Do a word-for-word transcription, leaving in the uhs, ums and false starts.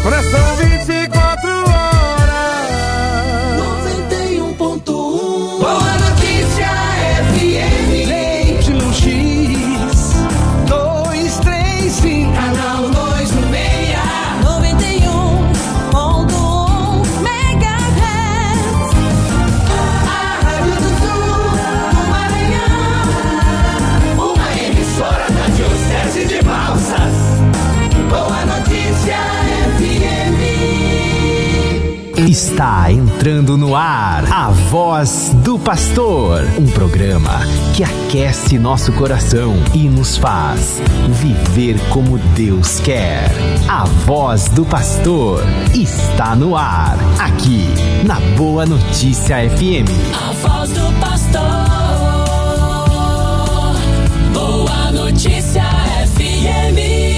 Coração vinte e quatro horas. noventa e um ponto um. Boa Notícia F M. Leite no X, dois, três, cinco. Canal dois no meia. noventa e um ponto um megahertz. A Rádio do Sul, do Maranhão. Uma emissora da Diocese de Balsas. Boa Notícia F M. Está entrando no ar a Voz do Pastor, um programa que aquece nosso coração e nos faz viver como Deus quer. A Voz do Pastor está no ar, aqui na Boa Notícia F M. A voz do pastor. Boa Notícia F M.